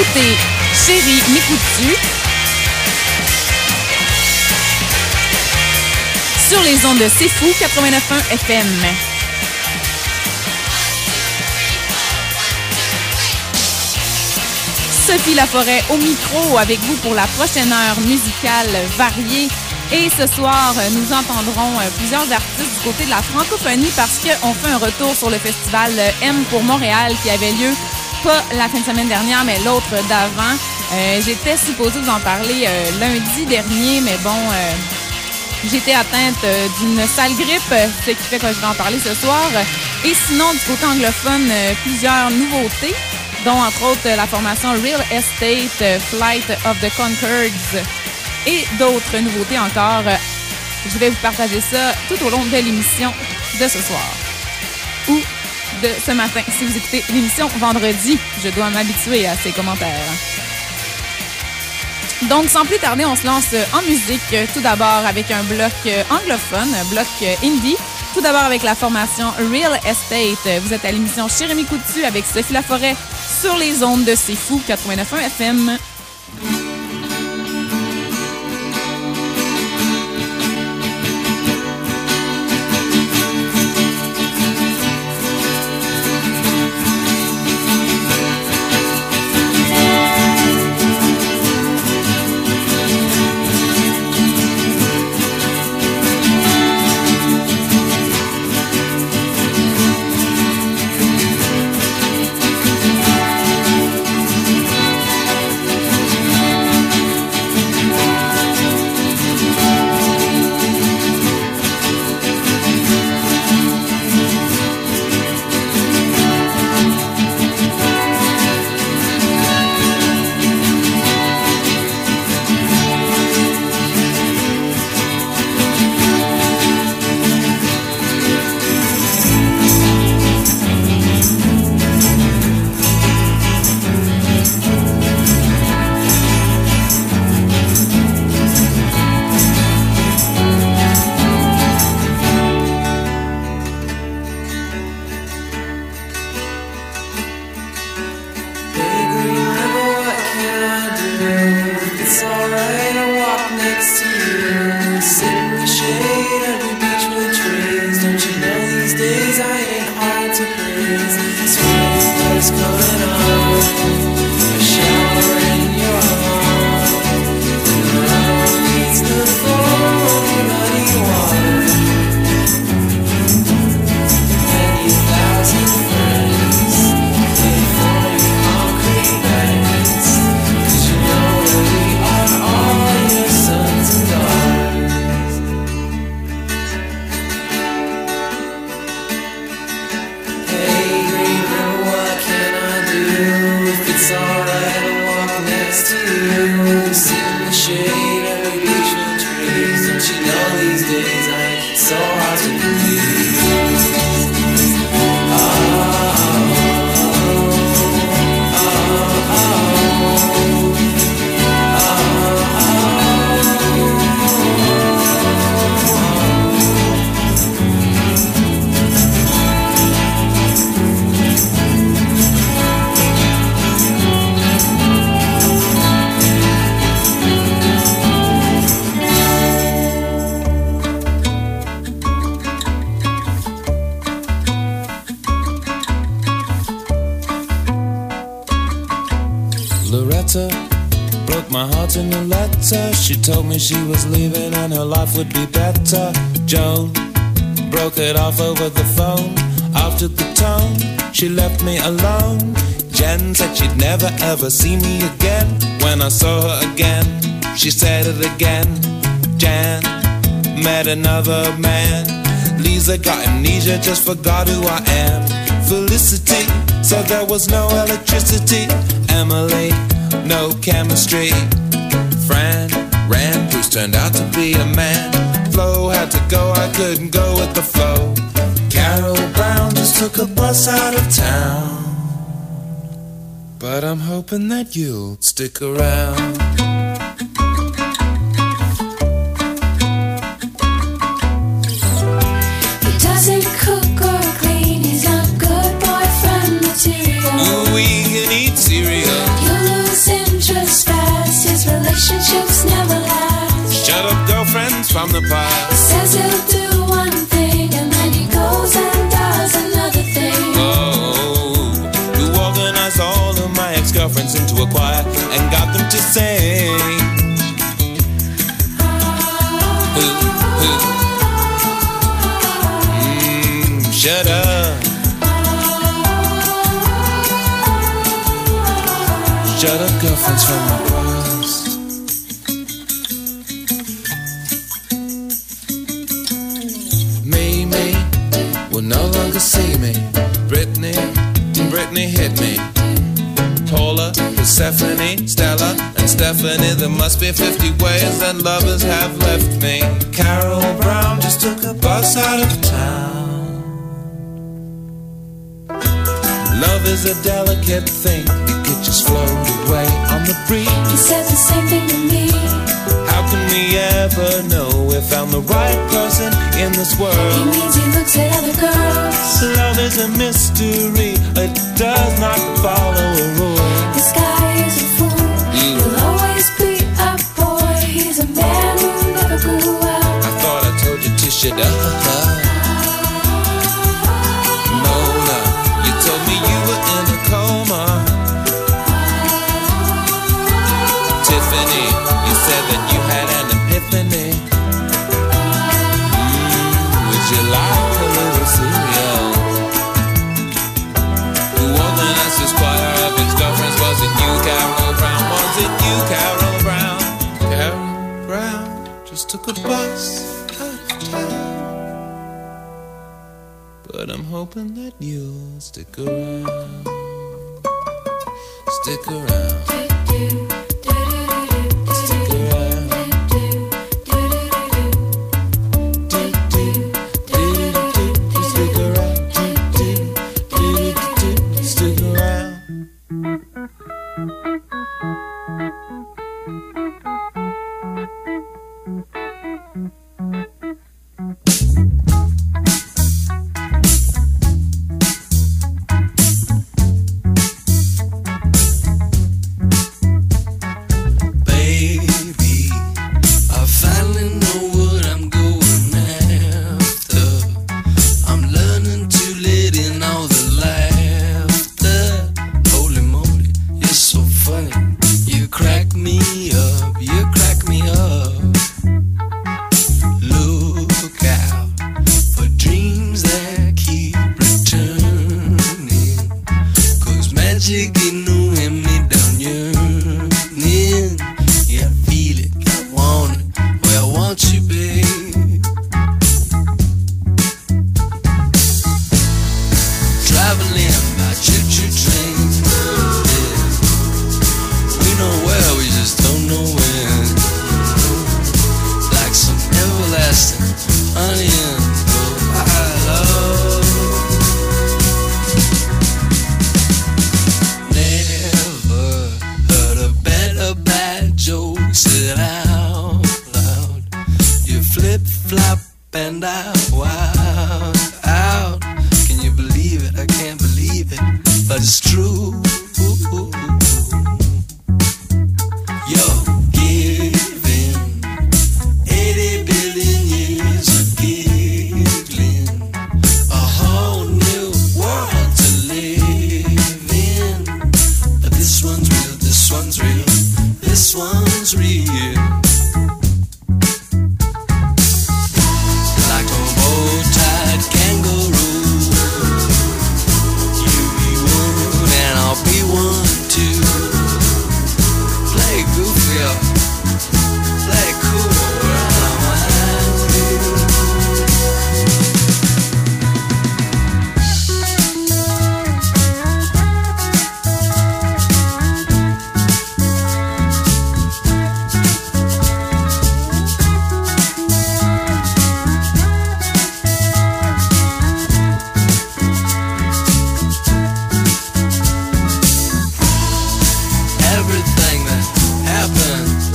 écoutez Chérie, m'écoutes-tu? Sur les ondes de C'est Fou 89.1 FM. Sophie Laforêt au micro avec vous pour la prochaine heure musicale variée. Et ce soir, nous entendrons plusieurs artistes du côté de la francophonie parce qu'on fait un retour sur le festival M pour Montréal qui avait lieu pas la fin de semaine dernière, mais l'autre d'avant. J'étais supposée vous en parler lundi dernier, mais bon, j'étais atteinte d'une sale grippe, ce qui fait que je vais en parler ce soir. Et sinon, du côté anglophone, plusieurs nouveautés, dont entre autres la formation Real Estate, Flight of the Conchords et d'autres nouveautés encore. Je vais vous partager ça tout au long de l'émission de ce soir ou de ce matin. Si vous écoutez l'émission vendredi, je dois m'habituer à ces commentaires. Donc, sans plus tarder, on se lance en musique. Tout d'abord avec un bloc anglophone, un bloc indie. Tout d'abord avec la formation Real Estate. Vous êtes à l'émission Chérie, m'écoutes-tu avec Sophie Laforêt sur les ondes de C'est Fou 89.1 FM. She told me she was leaving and her life would be better. Joan broke it off over the phone. After the tone, she left me alone. Jen said she'd never ever see me again. When I saw her again, she said it again. Jan met another man. Lisa got amnesia, just forgot who I am. Felicity said there was no electricity. Emily, no chemistry. Fran ran, Bruce turned out to be a man. Flo had to go, I couldn't go with the flow. Carol Brown just took a bus out of town. But I'm hoping that you'll stick around. He doesn't cook or clean, he's not good boyfriend material. Ooh, we can eat cereal. You'll lose from the He past. says he'll do one thing and then he goes and does another thing. Oh, who organized all of my ex-girlfriends into a choir and got them to sing. Shut up. Shut up, girlfriends from my past. Me will no longer see me. Britney hit me. Paula, Persephone, Stella, and Stephanie. There must be 50 ways that lovers have left me. Carol Brown just took a bus out of town. Love is a delicate thing. It could just float away on the breeze. He said the same thing to me. How can we ever know we found the right person in this He world? means he looks at other girls. Love is a mystery. It does not follow a rule. This guy is a fool. He'll always be a boy. He's a man who never grew up. I thought I told you to shut up. Mona, you told me you were in a coma. Tiffany, you said that you had an epiphany. Would you like a little cereal? Who organized this choir of ex-girlfriends? Was it you, Carol Brown? Was it you, Carol Brown? Carol Brown just took a bus out of town. But I'm hoping that you'll stick around. Stick around. Stick around. Stick around. Stick around. Baby, I finally know what I'm going after. I'm learning to let in all the laughter. Holy moly, you're so funny. You crack me up, you crack me up. Look out for dreams that keep returning. 'Cause magic ain't no hand-me-down yearning. Yeah, I feel it, I want it, well, I want you, babe. Traveling by choo-choo train, yeah. We know where, we just don't know when. Like some everlasting onion, oh, I love. Never heard a better bad joke said out loud. You flip-flop and I wild out. Can you believe it? I can't believe it, but it's true. You're giving 80 billion years of giggling, a whole new world to live in. But this one's real, this one's real, this one's real. Like a bow-tied kangaroo, you be one and I'll be one too. Play goofy or play cool, everything that happened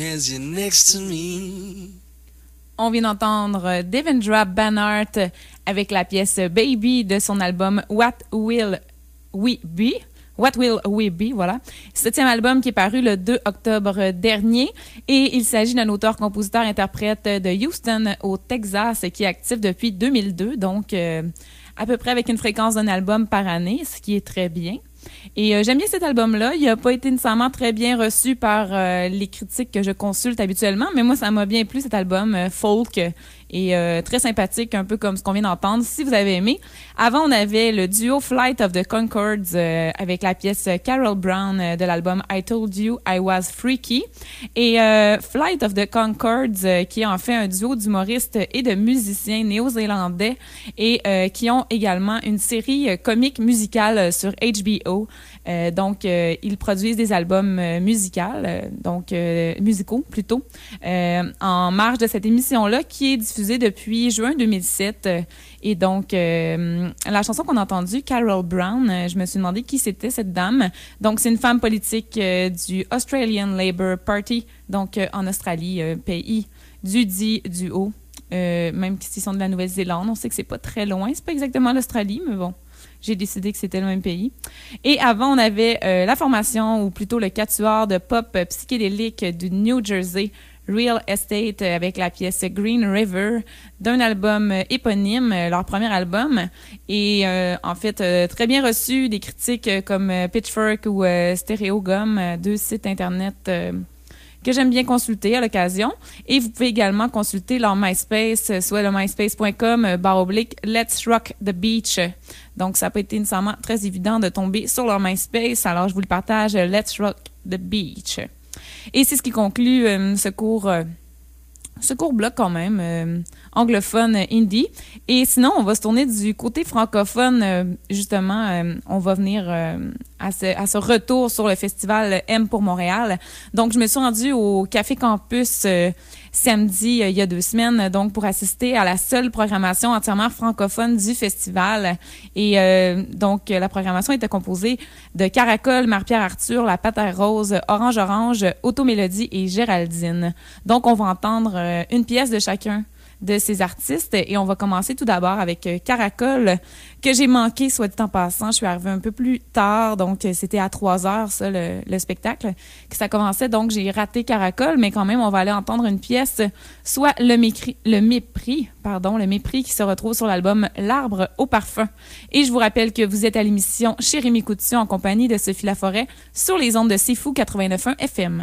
as you're next to me. On vient d'entendre Devendra Banhart avec la pièce Baby de son album What Will We Be? What Will We Be, voilà. 7e album qui est paru le 2 octobre dernier. Et il s'agit d'un auteur-compositeur-interprète de Houston, au Texas, qui est actif depuis 2002, donc à peu près avec une fréquence d'un album par année, ce qui est très bien. Et j'aime bien cet album-là. Il n'a pas été nécessairement très bien reçu par les critiques que je consulte habituellement, mais moi, ça m'a bien plu, cet album folk, et très sympathique, un peu comme ce qu'on vient d'entendre, si vous avez aimé. Avant, on avait le duo Flight of the Conchords avec la pièce Carol Brown de l'album I Told You I Was Freaky. Et Flight of the Conchords, qui est en fait un duo d'humoristes et de musiciens néo-zélandais et qui ont également une série comique musicale sur HBO. Donc, ils produisent des albums musicaux plutôt, en marge de cette émission-là qui est diffusée depuis juin 2007. Et donc, la chanson qu'on a entendue, Carol Brown, je me suis demandé qui c'était cette dame. Donc, c'est une femme politique du Australian Labour Party, donc en Australie, pays du dit duo. Même s'ils sont de la Nouvelle-Zélande, on sait que c'est pas très loin. C'est pas exactement l'Australie, mais bon. J'ai décidé que c'était le même pays. Et avant, on avait la formation, ou plutôt le quatuor de pop psychédélique du New Jersey, Real Estate, avec la pièce Green River, d'un album éponyme, leur premier album. Et en fait, très bien reçu, des critiques comme Pitchfork ou Stereogum, deux sites Internet que j'aime bien consulter à l'occasion. Et vous pouvez également consulter leur MySpace, soit le myspace.com/Let's Rock the Beach. Donc, ça n'a pas été nécessairement très évident de tomber sur leur MySpace, alors je vous le partage, Let's Rock the Beach. Et c'est ce qui conclut ce court bloc quand même, anglophone indie. Et sinon, on va se tourner du côté francophone, justement, on va venir à ce retour sur le festival M pour Montréal. Donc, je me suis rendue au Café Campus samedi, il y a 2 semaines, donc pour assister à la seule programmation entièrement francophone du festival. Et donc, la programmation était composée de Caracol, Marie-Pierre Arthur, La Patère Rose, Orange Orange, Automélodie et Géraldine. Donc, on va entendre une pièce de chacun de ces artistes et on va commencer tout d'abord avec Caracol, que j'ai manqué, soit dit en passant. Je suis arrivée un peu plus tard, donc c'était à 3h, ça, le spectacle, que ça commençait, donc j'ai raté Caracol, mais quand même, on va aller entendre une pièce, soit Le Mépris, qui se retrouve sur l'album L'Arbre au parfum. Et je vous rappelle que vous êtes à l'émission chez Rémi Coutu en compagnie de Sophie Laforêt sur les ondes de C'est Fou 89.1 FM.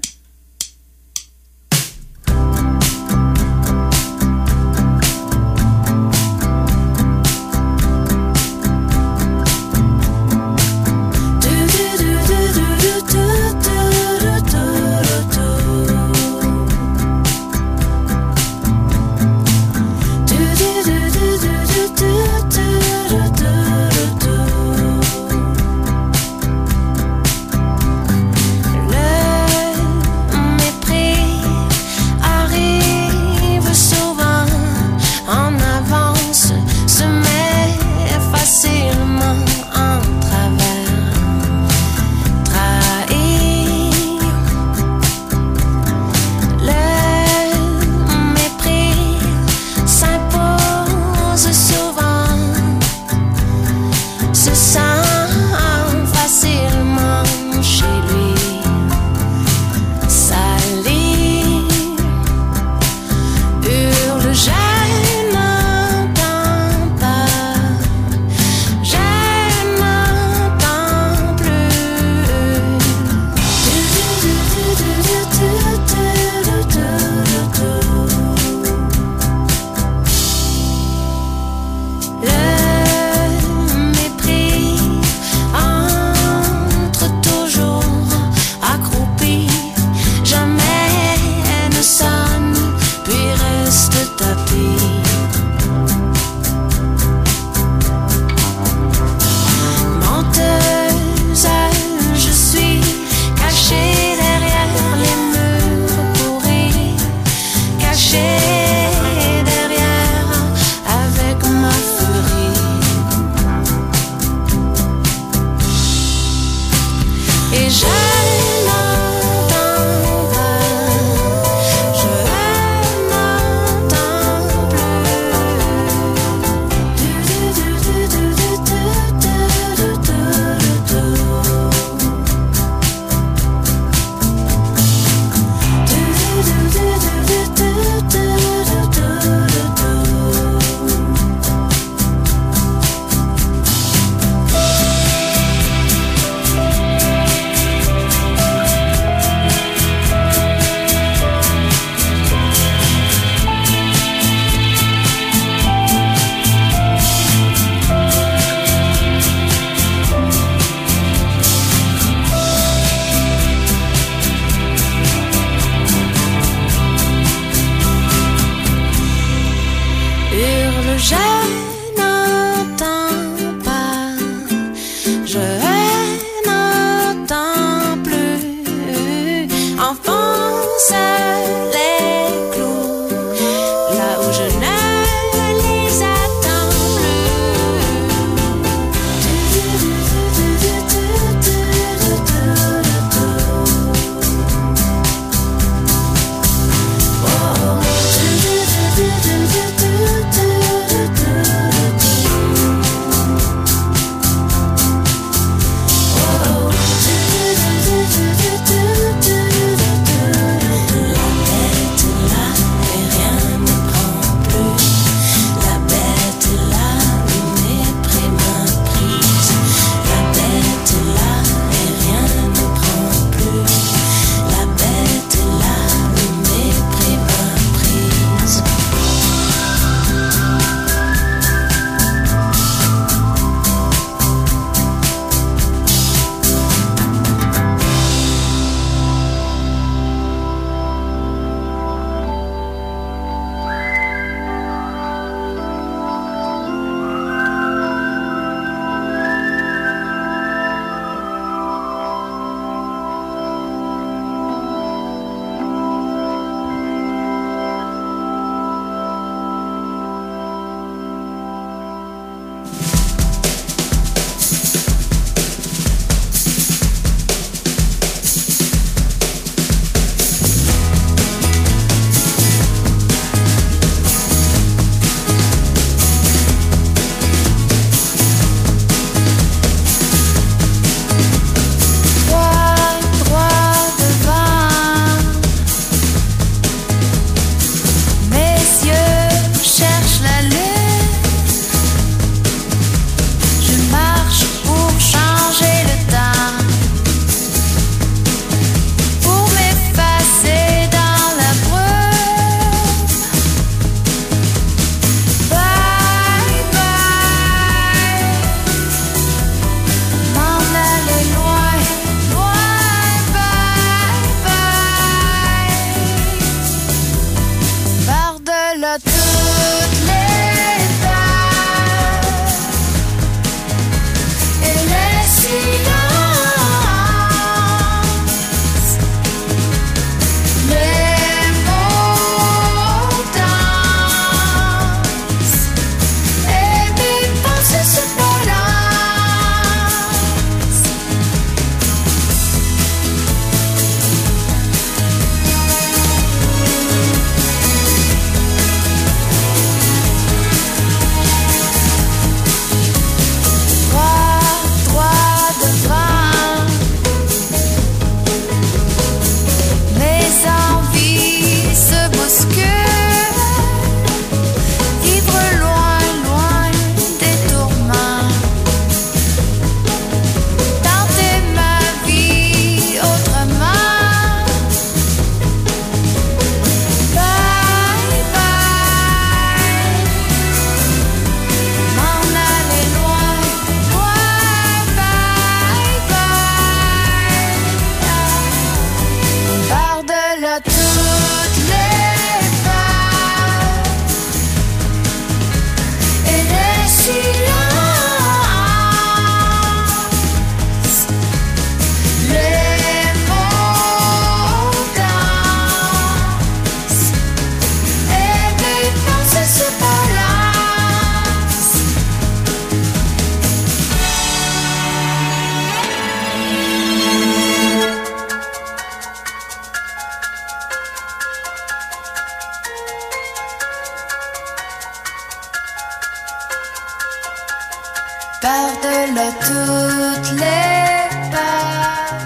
par-delà toutes les peurs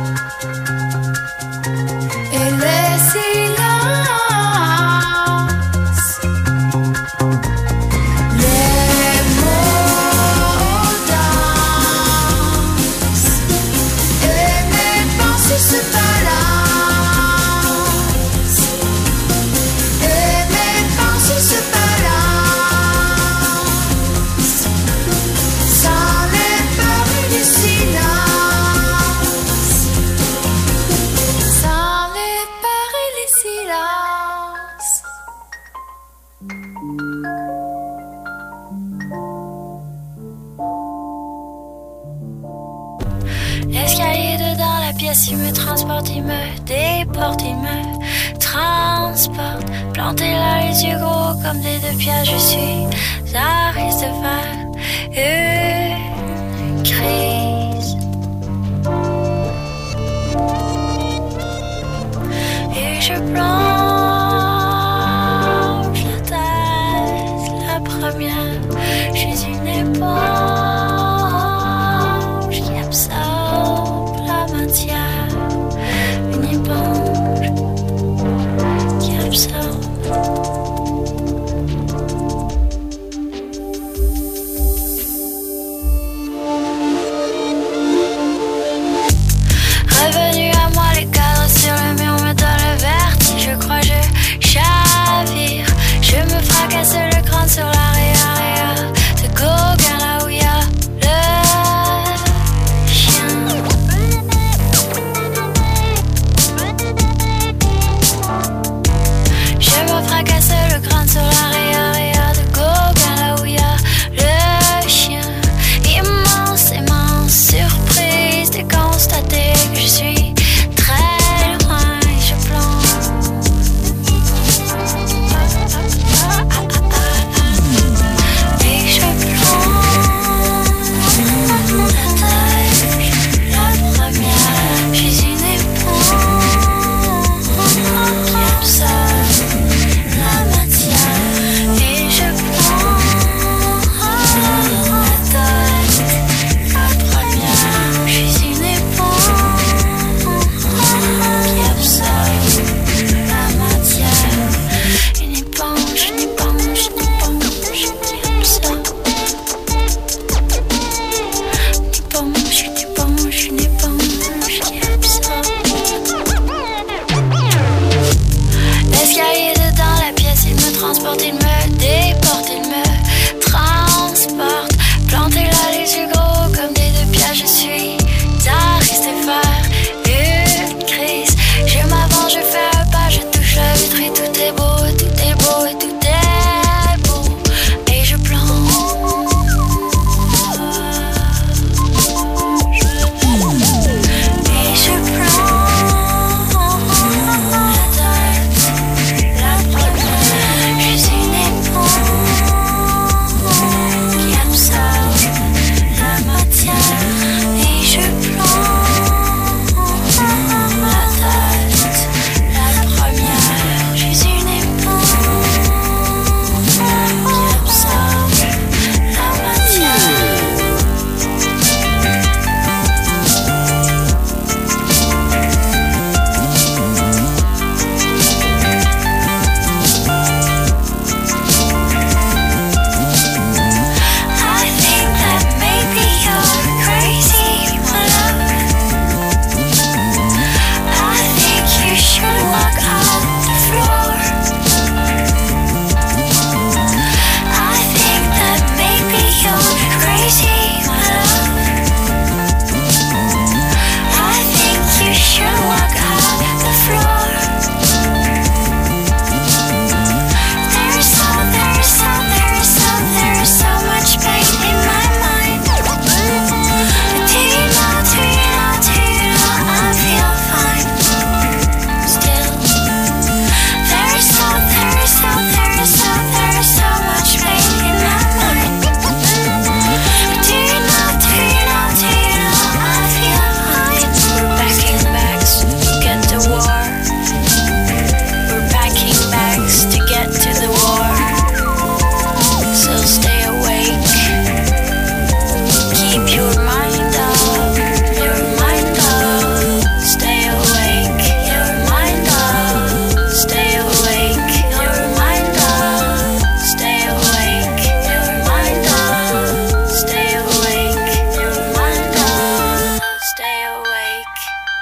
et les silences, les mots dansent et mes pensées se balancent et mes pensées se balancent sans les peurs et les silences. verse, il me transporte, il me déporte, il me transporte. Planté là, les yeux gros comme des deux pièges, je suis à risque de faire une crise. Et je plonge la tête, la première. Je suis une éponge qui absorbe la matière. Une éponge qui absorbe. Revenu à moi, les cadres sur le mur me donnent le vertige. Je crois je chavire. Je me fracasse le crâne sur l'arrière de Gauguin, là où il y a le chien. Je me fracasse le crâne sur l'arrière de Gauguin, là où il y a le chien. Immense, immense surprise de constater que je suis très loin et je plonge. Et je plonge la tête, la première. Je suis une éponge qui absorbe la matière. Et je plonge la tête, la première. Je suis une éponge qui absorbe la matière. Une éponge, une éponge, une éponge qui absorbe. Une éponge, une éponge qui absorbe. L'escalier de dans la pièce, il me transporte, il me déporte, il me transporte. Planté là, les yeux gros comme des deux pièges, je suis à risque de faire une crise. Je m'avance, je fais un pas, je touche la vitre et tout est beau, et tout est beau, et tout est beau. Et je plonge. Et je plonge la tête, la première. Je suis une éponge qui absorbe la matière. Et je plonge la tête, la première. Je suis une éponge qui absorbe la matière. I think that maybe you're crazy, my love. I think you should walk on the floor. I think that maybe you're crazy, my love. I think you should walk on the floor. There's so much pain in my mind. But do you know, I feel fine. Still, there's so much pain in my mind. But do you know, I feel fine. We're packing bags to get to war. We're packing bags to get to the war. So stay awake. Keep your mind up. Your mind up. Stay awake. Your mind up. Stay awake. Your mind up. Stay awake. Your mind up. Stay awake. Your mind up. Stay awake.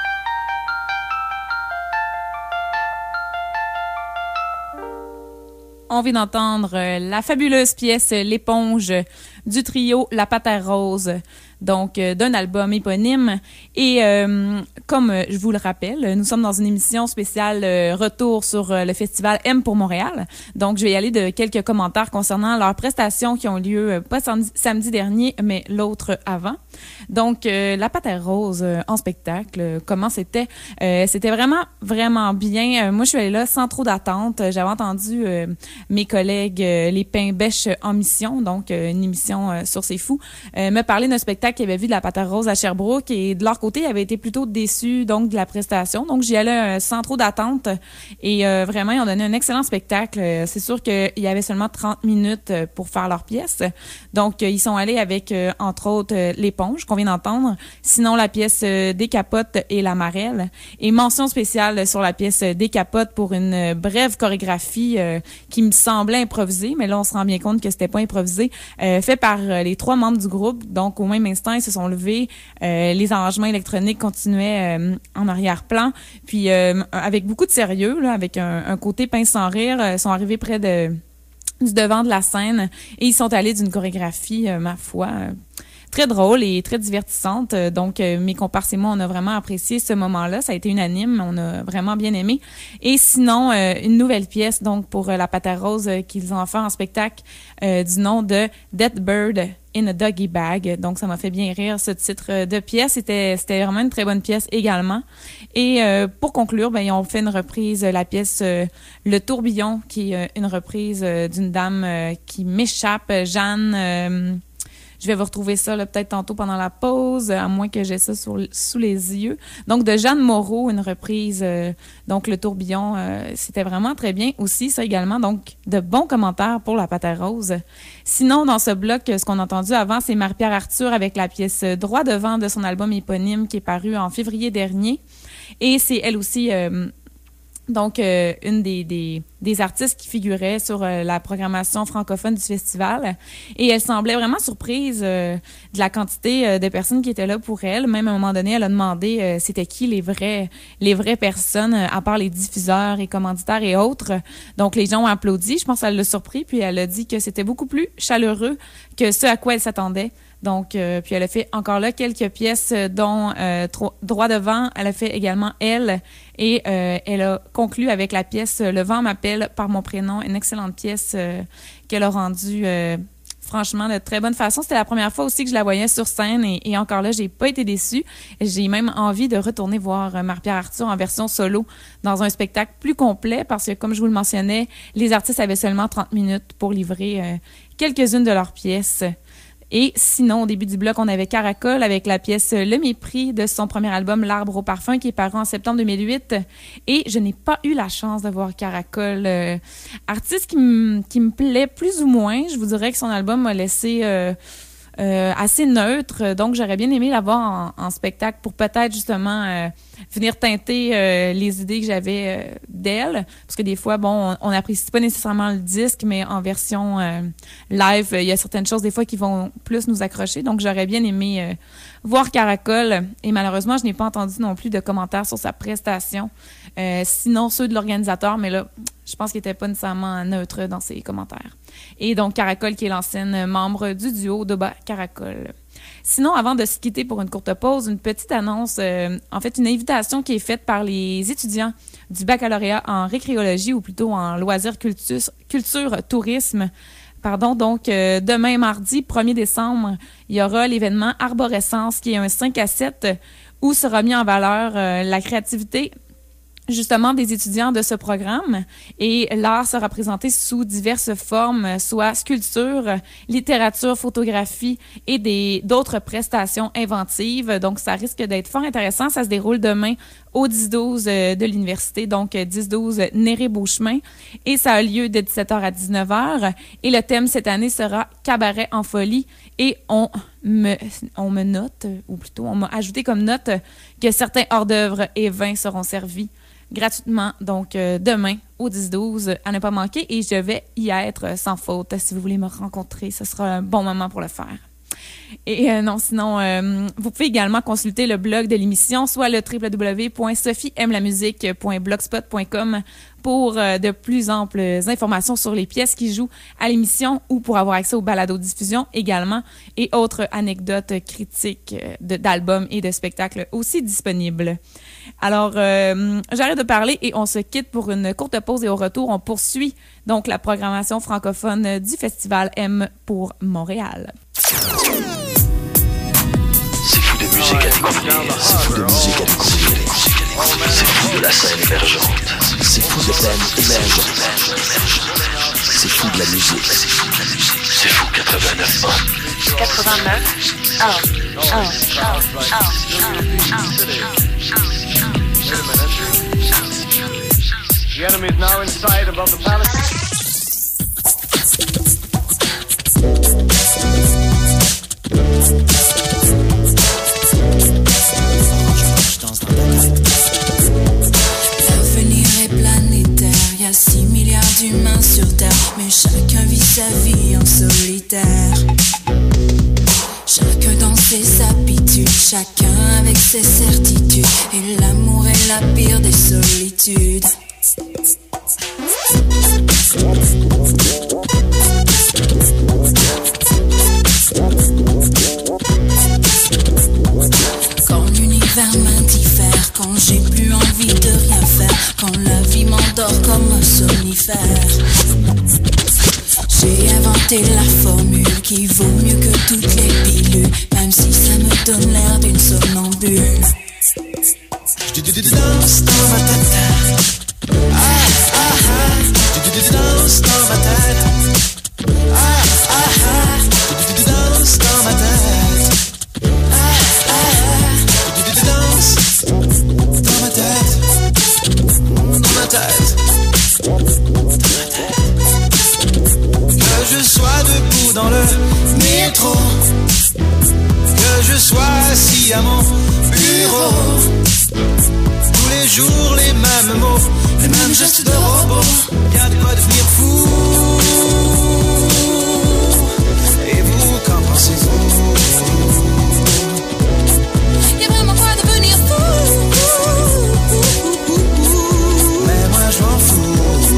On vient d'entendre la fabuleuse pièce L'éponge du trio La Patère Rose donc d'un album éponyme. Et comme je vous le rappelle, nous sommes dans une émission spéciale retour sur le festival M pour Montréal. Donc, je vais y aller de quelques commentaires concernant leurs prestations qui ont lieu pas samedi dernier, mais l'autre avant. Donc, La Patère Rose en spectacle, comment c'était? C'était vraiment bien. Moi, je suis allée là sans trop d'attente. J'avais entendu mes collègues, les Pains-Bêches en mission, donc une émission sur C'est Fou, me parler d'un spectacle qu'ils avaient vu de La Patère Rose à Sherbrooke, et de leur côté, ils avaient été plutôt déçus donc de la prestation. Donc, j'y allais sans trop d'attente, et vraiment, ils ont donné un excellent spectacle. C'est sûr qu'il y avait seulement 30 minutes pour faire leur pièce. Donc, ils sont allés avec, entre autres, l'éponge qu'on vient d'entendre. Sinon, la pièce Des Capotes et La Marelle. Et mention spéciale sur la pièce Des Capotes pour une brève chorégraphie qui me semblait improvisée, mais là, on se rend bien compte que c'était pas improvisé, fait par les 3 membres du groupe. Donc, au même instant, ils se sont levés. Les arrangements électroniques continuaient en arrière-plan. Puis, avec beaucoup de sérieux, là, avec un côté pince sans rire, sont arrivés près du devant de la scène, et ils sont allés d'une chorégraphie, ma foi, très drôle et très divertissante. Donc, mes comparses et moi, on a vraiment apprécié ce moment-là. Ça a été unanime. On a vraiment bien aimé. Et sinon, une nouvelle pièce, donc, pour La Patère Rose, qu'ils ont offert en spectacle, du nom de Dead Bird in a Doggy Bag. Donc, ça m'a fait bien rire, ce titre de pièce. C'était vraiment une très bonne pièce également. Et pour conclure, ben, ils ont fait une reprise, la pièce Le Tourbillon, qui est une reprise d'une dame qui m'échappe, Jeanne... je vais vous retrouver ça là, peut-être tantôt pendant la pause, à moins que j'ai ça sous les yeux. Donc, de Jeanne Moreau, une reprise, donc Le Tourbillon, c'était vraiment très bien aussi, ça également. Donc, de bons commentaires pour La Patère Rose. Sinon, dans ce bloc, ce qu'on a entendu avant, c'est Marie-Pierre Arthur avec la pièce Droit devant de son album éponyme qui est paru en février dernier. Et c'est elle aussi... donc, une des artistes qui figurait sur la programmation francophone du festival. Et elle semblait vraiment surprise de la quantité de personnes qui étaient là pour elle. Même à un moment donné, elle a demandé c'était qui les vraies personnes, à part les diffuseurs et commanditaires et autres. Donc, les gens ont applaudi. Je pense qu'elle l'a surpris. Puis, elle a dit que c'était beaucoup plus chaleureux que ce à quoi elle s'attendait. Donc, puis elle a fait encore là quelques pièces, dont Droit devant. Elle a fait également Elle. Et elle a conclu avec la pièce Le vent m'appelle par mon prénom, une excellente pièce qu'elle a rendue franchement de très bonne façon. C'était la première fois aussi que je la voyais sur scène, et encore là, j'ai pas été déçue. J'ai même envie de retourner voir Marie-Pierre Arthur en version solo dans un spectacle plus complet, parce que, comme je vous le mentionnais, les artistes avaient seulement 30 minutes pour livrer quelques-unes de leurs pièces. Et sinon, au début du bloc, on avait Caracol avec la pièce Le Mépris de son premier album L'Arbre au parfum, qui est paru en septembre 2008. Et je n'ai pas eu la chance de voir Caracol. Artiste qui me plaît plus ou moins. Je vous dirais que son album m'a laissé assez neutre. Donc, j'aurais bien aimé la voir en spectacle pour peut-être justement venir teinter les idées que j'avais d'elle. Parce que des fois, bon, on n'apprécie pas nécessairement le disque, mais en version live, il y a certaines choses des fois qui vont plus nous accrocher. Donc, j'aurais bien aimé voir Caracol. Et malheureusement, je n'ai pas entendu non plus de commentaires sur sa prestation. Sinon, ceux de l'organisateur, mais là, je pense qu'il n'était pas nécessairement neutre dans ses commentaires. Et donc, Caracol, qui est l'ancienne membre du duo Doba Caracol. Sinon, avant de se quitter pour une courte pause, une petite annonce, en fait, une invitation qui est faite par les étudiants du baccalauréat en récréologie, ou plutôt en loisirs culture tourisme. Pardon, donc demain, mardi 1er décembre, il y aura l'événement Arborescence, qui est un 5 à 7, où sera mis en valeur la créativité justement des étudiants de ce programme, et l'art sera présenté sous diverses formes, soit sculpture, littérature, photographie et d'autres prestations inventives. Donc, ça risque d'être fort intéressant. Ça se déroule demain au 10-12 de l'université, donc 10-12 Néré-Beauchemin, et ça a lieu de 17h à 19h. Et le thème cette année sera Cabaret en folie, et on me note, ou plutôt on m'a ajouté comme note que certains hors-d'œuvre et vins seront servis gratuitement, donc demain au 10-12, à ne pas manquer, et je vais y être sans faute. Si vous voulez me rencontrer, ce sera un bon moment pour le faire. Et sinon, vous pouvez également consulter le blog de l'émission, soit le www.sophiemlamusique.blogspot.com, pour de plus amples informations sur les pièces qui jouent à l'émission ou pour avoir accès aux balados-diffusions également et autres anecdotes critiques d'albums et de spectacles aussi disponibles. Alors, j'arrête de parler et on se quitte pour une courte pause et au retour, on poursuit donc la programmation francophone du Festival M pour Montréal. C'est fou de musique à découvrir, c'est fou de musique à découvrir, c'est fou de la scène émergente, c'est fou de scène émergente, c'est fou de la musique, c'est fou 89 ans. 89 The enemy is now in sight above the palace. L'avenir est planétaire, y a 6 milliards d'humains sur Terre, mais chacun vit sa vie en solitaire. Chacun dans ses habitudes, chacun avec ses certitudes, et l'amour est la pire des solitudes. Quand l'univers m'indiffère, quand j'ai plus envie de rien faire, quand la vie m'endort comme un somnifère, j'ai inventé la formule qui vaut mieux que toutes les pilules, même si ça me donne l'air d'une somnambule. Danse dans ma tête, ah ah ah, danse dans ma tête, ah ah ah, danse dans ma tête, ah ah ah, danse dans ma tête, dans ma tête, dans ma tête. Que je sois debout dans le métro, que je sois assis à mon bureau, tous les jours les mêmes mots, les mêmes gestes de robot, y'a de quoi devenir fou. Et vous, qu'en pensez-vous? Y'a vraiment quoi devenir fou. Mais moi je m'en fous.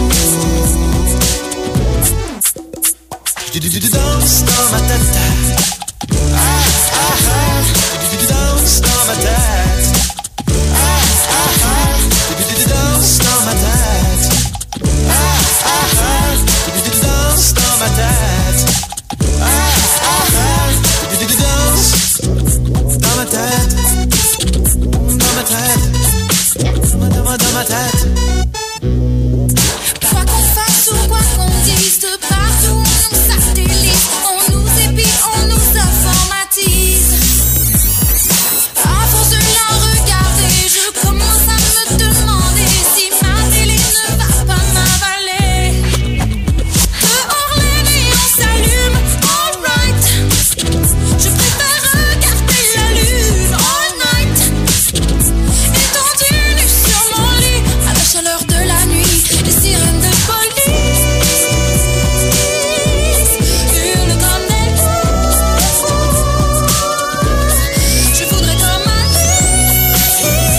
Tu danses dans ma tête, ah ah ah, tu danses dans ma tête, ah ah ah, tu danses dans ma tête, ah ah ah, tu danses dans ma tête, ah ah ah, tu danses dans ma tête, dans ma tête, dans ma tête. Quoi qu'on fasse ou quoi qu'on dise, de partout on nous satellise, on nous épie, on nous informatise. À force de la regarder, je commence à me demander si ma télé ne va pas m'avaler. Dehors les néons s'allument, alright. Je préfère regarder la lune all night. Étendue nue sur mon lit, à la chaleur de la nuit, les sirènes de police hurlent comme des fous. Je voudrais comme Alice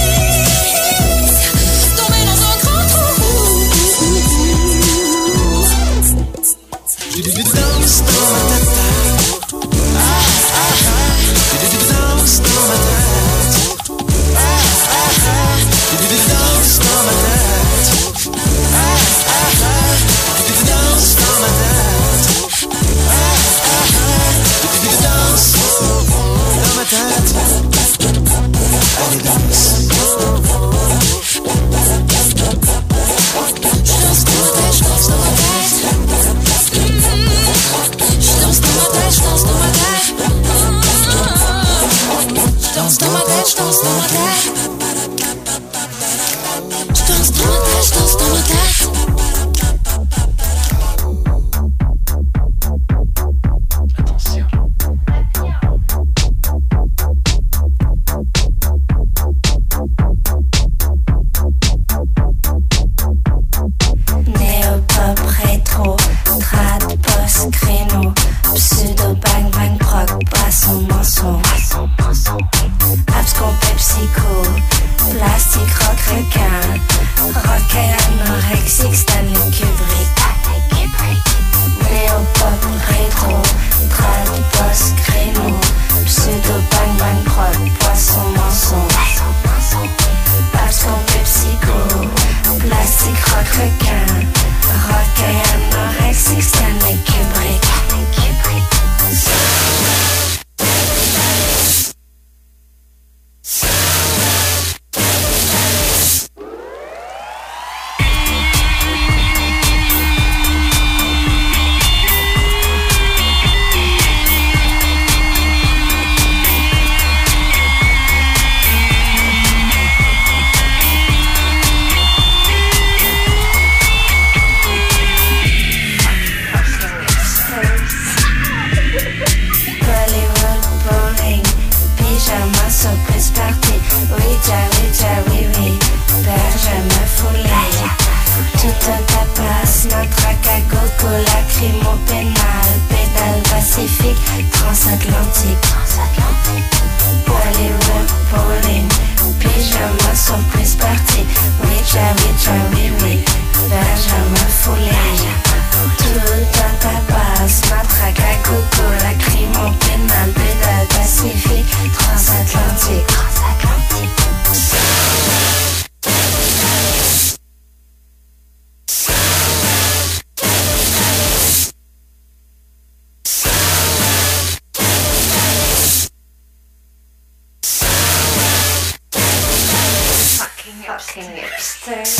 tomber dans un grand trou. Tu danses dans ma tête, ah ah ah, tu danses dans ma tête, ah ah ah, tu danses dans ma tête, ah ah ah, tu danses dans ma tête, ah ah ah, tu danses dans ma tête. Allez danse. Je danse dans ma tête, je danse dans ma tête. matraque à coco, lacrymo pénal, pédale pacifique, transatlantique, Bollywood, bowling, pyjama, surprise party, oui, Benjamin foulé, tout à ta base, matraque à coco, lacrymo pénal, pédale pacifique, transatlantique. Fucking hipster.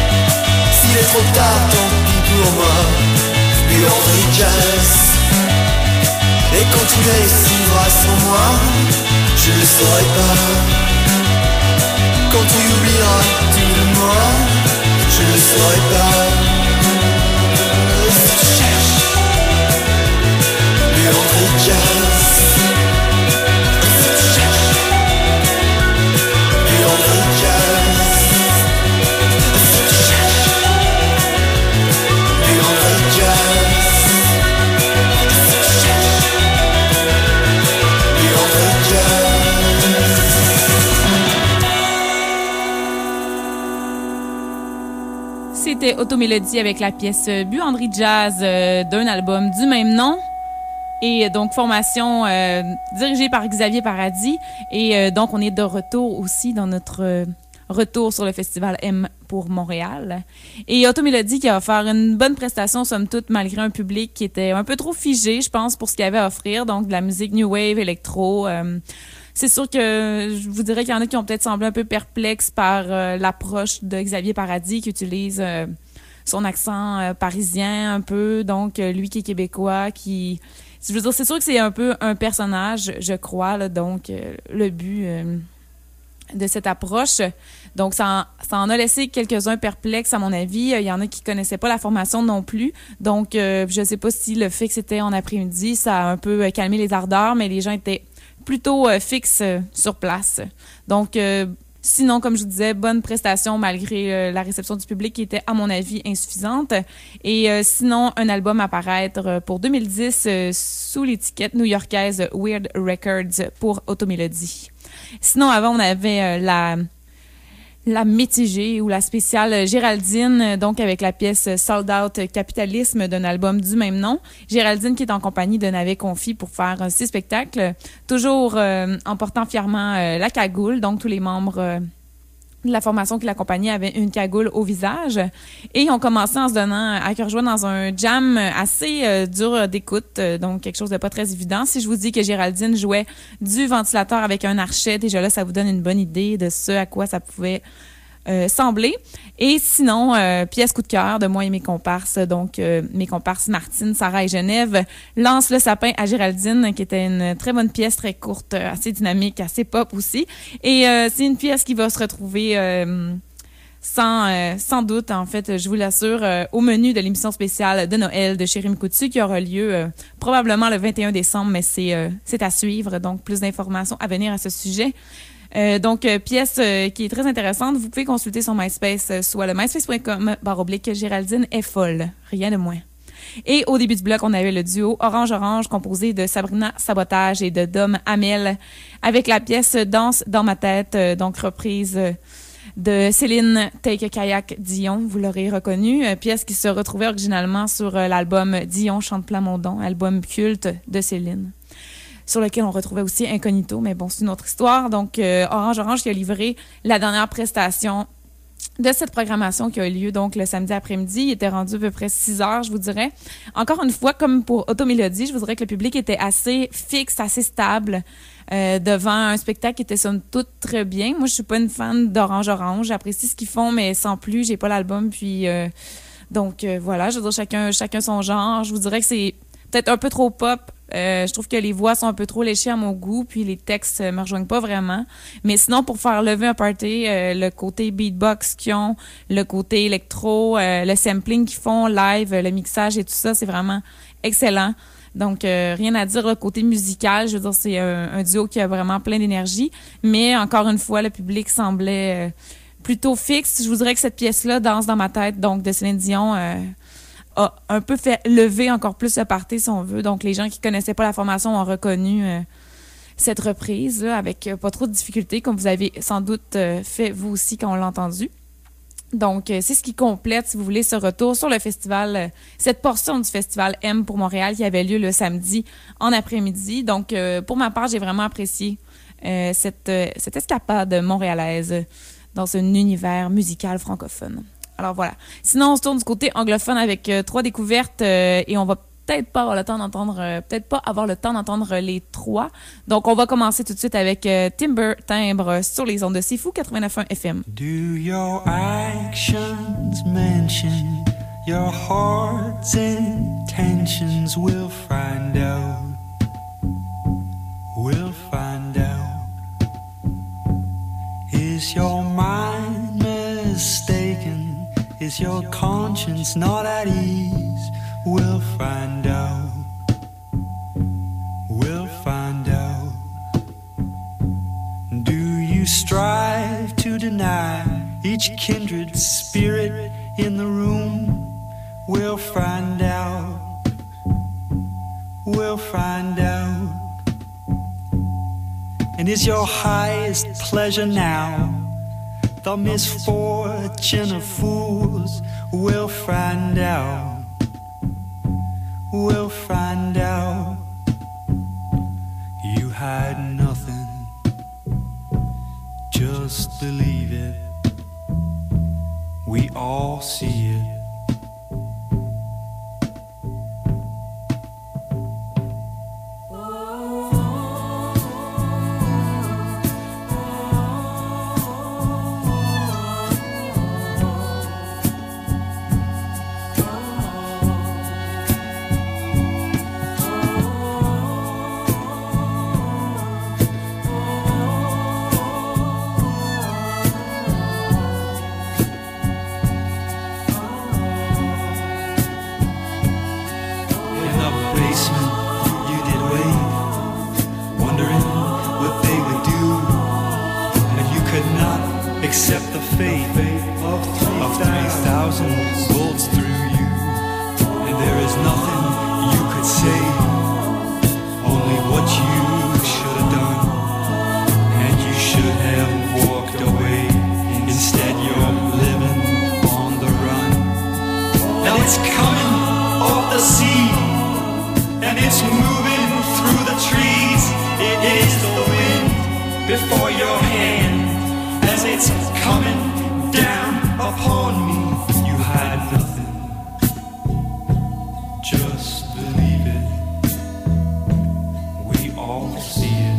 S'il est trop tard, tant pis pour moi. Puis André Jazz. tu réussiras sans moi, je le saurai pas. Quand tu oublieras tout de moi, je le saurai pas. Si tu cherches Leandre Jazz, si tu cherches Leandre Jazz, si tu cherches Leandre Jazz, si tu cherches Leandre Jazz. C'était Automélodie avec la pièce Buanderie Jazz d'un album du même nom. Et donc, formation dirigée par Xavier Paradis. Et donc, on est de retour aussi dans notre retour sur le festival M pour Montréal. Et Automélodie qui a offert une bonne prestation, somme toute, malgré un public qui était un peu trop figé, je pense, pour ce qu'il avait à offrir. Donc, de la musique New Wave, électro. C'est sûr que je vous dirais qu'il y en a qui ont peut-être semblé un peu perplexes par l'approche de Xavier Paradis qui utilise son accent parisien un peu. Donc, lui qui est québécois, qui... Je veux dire, c'est sûr que c'est un peu un personnage, je crois, là, donc le but de cette approche. Donc, ça en a laissé quelques-uns perplexes, à mon avis. Il y en a qui connaissaient pas la formation non plus. Donc, je sais pas si le fait que c'était en après-midi, ça a un peu calmé les ardeurs, mais les gens étaient plutôt fixes sur place. Donc, sinon, comme je vous disais, bonne prestation malgré la réception du public qui était, à mon avis, insuffisante. Et sinon, un album à paraître pour 2010 sous l'étiquette new-yorkaise Weird Records pour Automélodie. Sinon, avant, on avait la mitigée ou la spéciale Géraldine, donc avec la pièce Sold Out Capitalisme d'un album du même nom. Géraldine qui est en compagnie de Navet Confi pour faire 6 spectacles, toujours en portant fièrement la cagoule, donc tous les membres de la formation qui l'accompagnait avaient une cagoule au visage. Et ils ont commencé en se donnant à cœur joie dans un jam assez dur d'écoute, donc quelque chose de pas très évident. Si je vous dis que Géraldine jouait du ventilateur avec un archet, déjà là, ça vous donne une bonne idée de ce à quoi ça pouvait sembler. Et sinon, pièce coup de cœur de moi et mes comparses, donc mes comparses Martine, Sarah et Genève, Lance le sapin à Géraldine, qui était une très bonne pièce, très courte, assez dynamique, assez pop aussi. Et c'est une pièce qui va se retrouver sans doute, en fait, je vous l'assure, au menu de l'émission spéciale de Noël de Chérim Coutu qui aura lieu probablement le 21 décembre, mais c'est à suivre, donc plus d'informations à venir à ce sujet. Donc, pièce qui est très intéressante. Vous pouvez consulter son MySpace, soit le myspace.com/Géraldine est folle. Rien de moins. Et au début du bloc, on avait le duo Orange-Orange composé de Sabrina Sabotage et de Dom Hamel avec la pièce Danse dans ma tête, donc reprise de Céline Take a Kayak Dion, vous l'aurez reconnu, pièce qui se retrouvait originalement sur l'album Dion chante Plamondon, album culte de Céline, sur lequel on retrouvait aussi Incognito, mais bon, c'est une autre histoire. Donc, Orange-Orange qui a livré la dernière prestation de cette programmation qui a eu lieu donc le samedi après-midi. Il était rendu à peu près 6 heures, je vous dirais. Encore une fois, comme pour Automélodie, je vous dirais que le public était assez fixe, assez stable devant un spectacle qui était somme toute très bien. Moi, je suis pas une fan d'Orange-Orange. J'apprécie ce qu'ils font, mais sans plus, j'ai pas l'album. Puis, donc, voilà, je veux dire, chacun son genre. Je vous dirais que c'est peut-être un peu trop pop. Je trouve que les voix sont un peu trop léchées à mon goût, puis les textes me rejoignent pas vraiment. Mais sinon, pour faire lever un party, le côté beatbox qu'ils ont, le côté électro, le sampling qu'ils font live, le mixage et tout ça, c'est vraiment excellent. Donc, rien à dire, le côté musical, je veux dire, c'est un duo qui a vraiment plein d'énergie. Mais encore une fois, le public semblait plutôt fixe. Je vous dirais que cette pièce-là, Danse dans ma tête, donc de Céline Dion, a un peu fait lever encore plus le party, si on veut. Donc, les gens qui connaissaient pas la formation ont reconnu cette reprise là, avec pas trop de difficultés, comme vous avez sans doute fait vous aussi quand on l'a entendu. Donc, c'est ce qui complète, si vous voulez, ce retour sur le festival, cette portion du festival M pour Montréal qui avait lieu le samedi en après-midi. Donc, pour ma part, j'ai vraiment apprécié cette escapade montréalaise dans un univers musical francophone. Alors voilà. Sinon, on se tourne du côté anglophone avec 3 découvertes et on va peut-être pas avoir le temps d'entendre les 3. Donc, on va commencer tout de suite avec Timbre sur les ondes de C'est Fou 89.1 FM. Do your actions mention your heart's intentions? We'll find out. your mind mistaken? Is your conscience not at ease? We'll find out. We'll find out. Do you strive to deny each kindred spirit in the room? We'll find out. We'll find out. And is your highest pleasure now the misfortune of fools? We'll find out. We'll find out. You hide nothing, just believe it. We all see it. Accept the fate of 3,000 bullets through you, and there is nothing you could say, only what you should have done, and you should have walked away. Instead you're living on the run. Now it's coming off the sea, and it's moving through the trees. It is the wind before your hand. As it's coming down upon me, you hide nothing, just believe it. We all see it.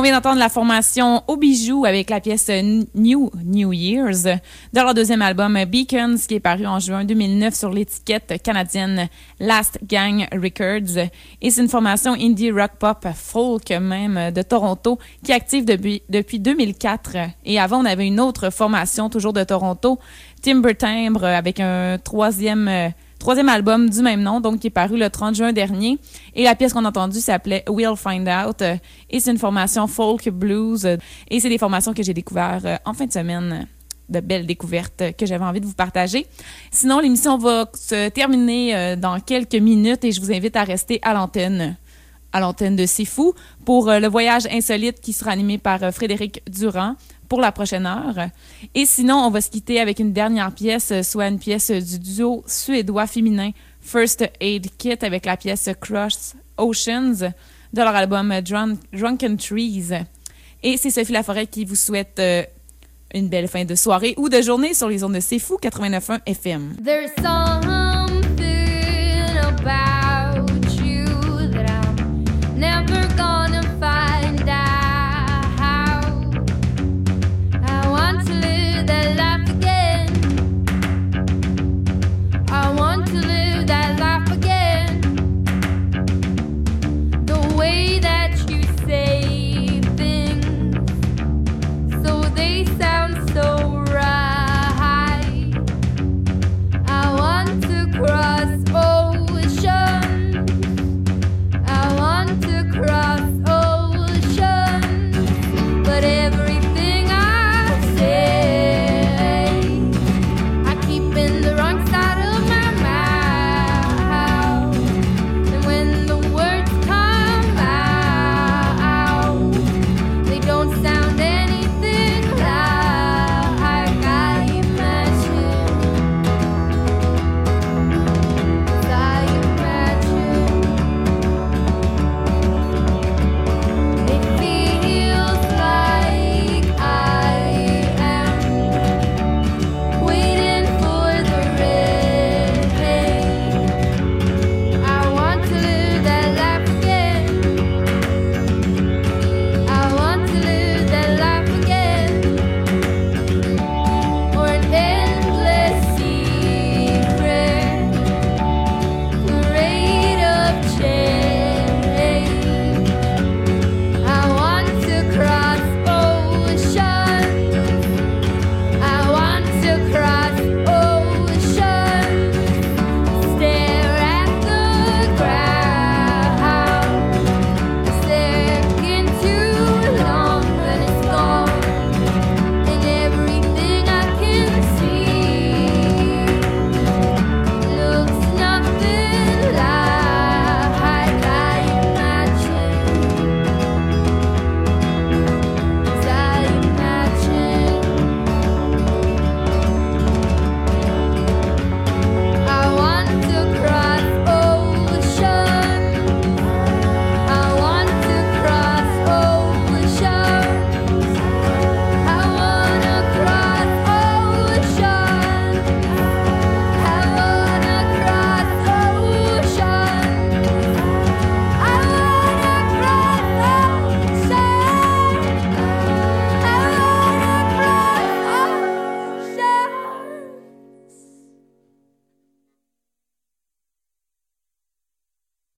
vient d'entendre la formation Au Bijou avec la pièce New Years de leur deuxième album Beacons qui est paru en juin 2009 sur l'étiquette canadienne Last Gang Records. Et c'est une formation indie rock pop folk même de Toronto qui est active depuis 2004. Et avant, on avait une autre formation toujours de Toronto, Timbre Timbre, avec un troisième album du même nom, donc qui est paru le 30 juin dernier. Et la pièce qu'on a entendue s'appelait We'll Find Out. Et c'est une formation folk blues. Et c'est des formations que j'ai découvertes en fin de semaine. De belles découvertes que j'avais envie de vous partager. Sinon, l'émission va se terminer dans quelques minutes et je vous invite à rester à l'antenne de C'est Fou pour le voyage insolite qui sera animé par Frédéric Durand pour la prochaine heure. Et sinon, on va se quitter avec une dernière pièce, soit une pièce du duo suédois féminin First Aid Kit avec la pièce Cross Oceans de leur album Drunken Trees. Et c'est Sophie Laforêt qui vous souhaite une belle fin de soirée ou de journée sur les ondes de C'est Fou 89.1 FM. There's something about